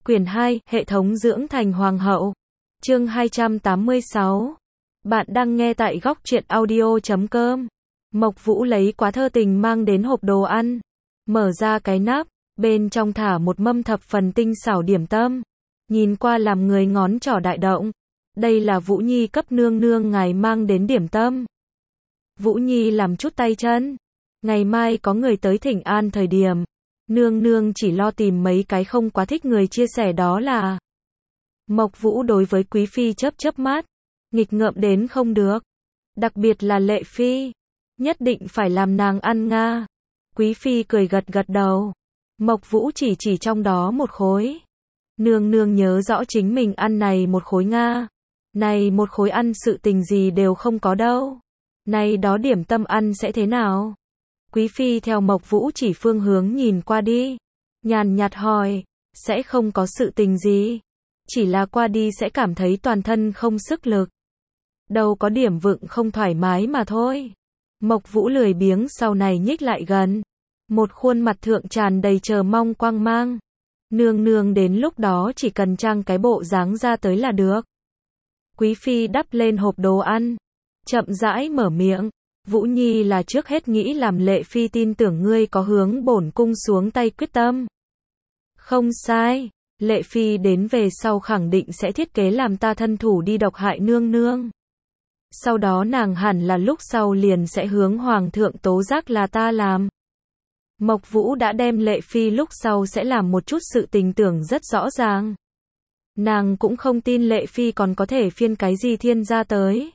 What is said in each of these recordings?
Quyển 2, Hệ thống dưỡng thành hoàng hậu. Chương 286. Bạn đang nghe tại góc truyện audio.com. Mộc Vũ lấy quá thơ tình mang đến hộp đồ ăn. Mở ra cái nắp, bên trong thả một mâm thập phần tinh xảo điểm tâm. Nhìn qua làm người ngón trỏ đại động. Đây là Vũ Nhi cấp nương nương ngài mang đến điểm tâm. Vũ Nhi làm chút tay chân. Ngày mai có người tới thỉnh an thời điểm. Nương nương chỉ lo tìm mấy cái không quá thích người chia sẻ đó là. Mộc Vũ đối với Quý Phi chớp chớp mắt. Nghịch ngợm đến không được. Đặc biệt là Lệ Phi. Nhất định phải làm nàng ăn nga. Quý Phi cười gật gật đầu. Mộc Vũ chỉ trong đó một khối. Nương nương nhớ rõ chính mình ăn này một khối nga. Này một khối ăn sự tình gì đều không có đâu. Này đó điểm tâm ăn sẽ thế nào? Quý Phi theo Mộc Vũ chỉ phương hướng nhìn qua đi. Nhàn nhạt hỏi, sẽ không có sự tình gì. Chỉ là qua đi sẽ cảm thấy toàn thân không sức lực. Đâu có điểm vựng không thoải mái mà thôi. Mộc Vũ lười biếng sau này nhích lại gần. Một khuôn mặt thượng tràn đầy chờ mong quang mang. Nương nương đến lúc đó chỉ cần trang cái bộ dáng ra tới là được. Quý Phi đắp lên hộp đồ ăn. Chậm rãi mở miệng. Vũ Nhi là trước hết nghĩ làm Lệ Phi tin tưởng ngươi có hướng bổn cung xuống tay quyết tâm. Không sai, Lệ Phi đến về sau khẳng định sẽ thiết kế làm ta thân thủ đi độc hại nương nương. Sau đó nàng hẳn là lúc sau liền sẽ hướng hoàng thượng tố giác là ta làm. Mộc Vũ đã đem Lệ Phi lúc sau sẽ làm một chút sự tình tưởng rất rõ ràng. Nàng cũng không tin Lệ Phi còn có thể phiên cái gì thiên ra tới.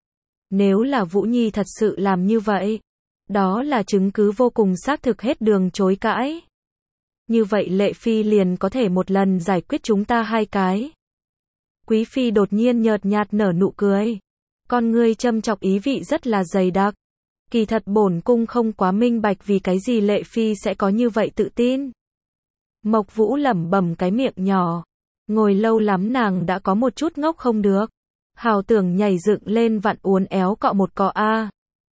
Nếu là Vũ Nhi thật sự làm như vậy, đó là chứng cứ vô cùng xác thực hết đường chối cãi. Như vậy Lệ Phi liền có thể một lần giải quyết chúng ta hai cái. Quý Phi đột nhiên nhợt nhạt nở nụ cười. Con ngươi châm chọc ý vị rất là dày đặc. Kỳ thật bổn cung không quá minh bạch vì cái gì Lệ Phi sẽ có như vậy tự tin. Mộc Vũ lẩm bẩm cái miệng nhỏ. Ngồi lâu lắm nàng đã có một chút ngốc không được. Hào tưởng nhảy dựng lên vặn uốn éo cọ một cọ a.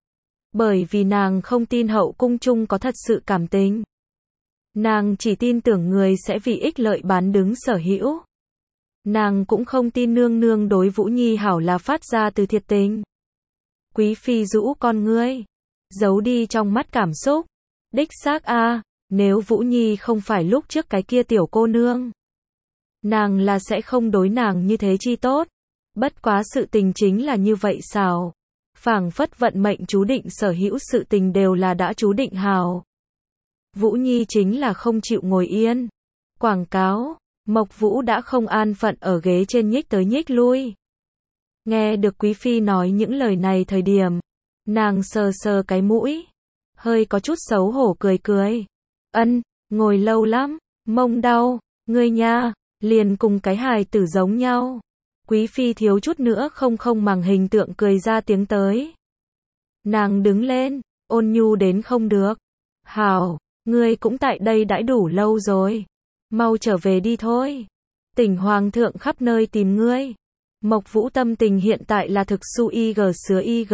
Bởi vì nàng không tin hậu cung chung có thật sự cảm tình. Nàng chỉ tin tưởng người sẽ vì ích lợi bán đứng sở hữu. Nàng cũng không tin nương nương đối Vũ Nhi hảo là phát ra từ thiệt tình. Quý Phi rũ con ngươi, giấu đi trong mắt cảm xúc. Đích xác a, nếu Vũ Nhi không phải lúc trước cái kia tiểu cô nương, nàng là sẽ không đối nàng như thế chi tốt. Bất quá sự tình chính là như vậy sao? Phảng phất vận mệnh chú định sở hữu sự tình đều là đã chú định hào. Vũ Nhi chính là không chịu ngồi yên. Quảng cáo, Mộc Vũ đã không an phận ở ghế trên nhích tới nhích lui. Nghe được Quý Phi nói những lời này thời điểm, nàng sờ sờ cái mũi, hơi có chút xấu hổ cười cười. Ân, ngồi lâu lắm, mông đau, ngươi nha, liền cùng cái hài tử giống nhau. Quý Phi thiếu chút nữa không màng hình tượng cười ra tiếng tới. Nàng đứng lên, ôn nhu đến không được. Hảo, ngươi cũng tại đây đãi đủ lâu rồi. Mau trở về đi thôi. Tỉnh hoàng thượng khắp nơi tìm ngươi. Mộc Vũ tâm tình hiện tại là thực su ig sứa ig.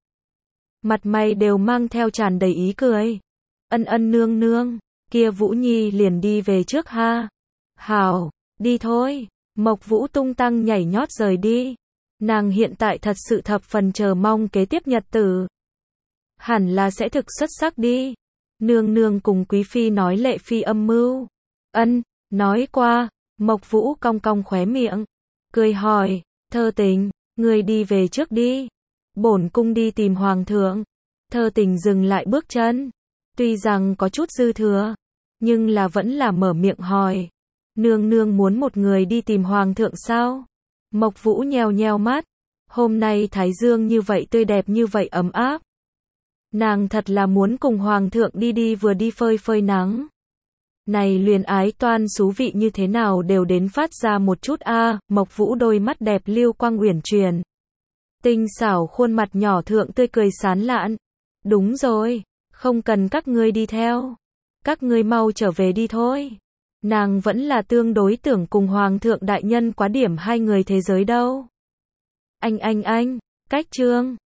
Mặt mày đều mang theo tràn đầy ý cười. Ân nương nương, kia Vũ Nhi liền đi về trước ha. Hảo, đi thôi. Mộc Vũ tung tăng nhảy nhót rời đi. Nàng hiện tại thật sự thập phần chờ mong kế tiếp nhật tử. Hẳn là sẽ thực xuất sắc đi. Nương nương cùng Quý Phi nói Lệ Phi âm mưu. Ân, nói qua. Mộc Vũ cong cong khóe miệng. Cười hỏi, Thơ Tình, người đi về trước đi. Bổn cung đi tìm hoàng thượng. Thơ Tình dừng lại bước chân. Tuy rằng có chút dư thừa, nhưng là vẫn là mở miệng hỏi. Nương nương muốn một người đi tìm hoàng thượng sao? Mộc Vũ nheo nheo mắt. Hôm nay thái dương như vậy tươi đẹp như vậy ấm áp. Nàng thật là muốn cùng hoàng thượng đi vừa đi phơi phơi nắng. Này luyến ái toan xú vị như thế nào đều đến phát ra một chút a. Mộc Vũ đôi mắt đẹp lưu quang uyển chuyển. Tinh xảo khuôn mặt nhỏ thượng tươi cười sán lạn. Đúng rồi, không cần các ngươi đi theo. Các ngươi mau trở về đi thôi. Nàng vẫn là tương đối tưởng cùng hoàng thượng đại nhân quá điểm hai người thế giới đâu. Anh, cách chương.